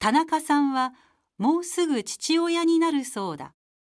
田中さんはもうすぐ父親になるそうだ。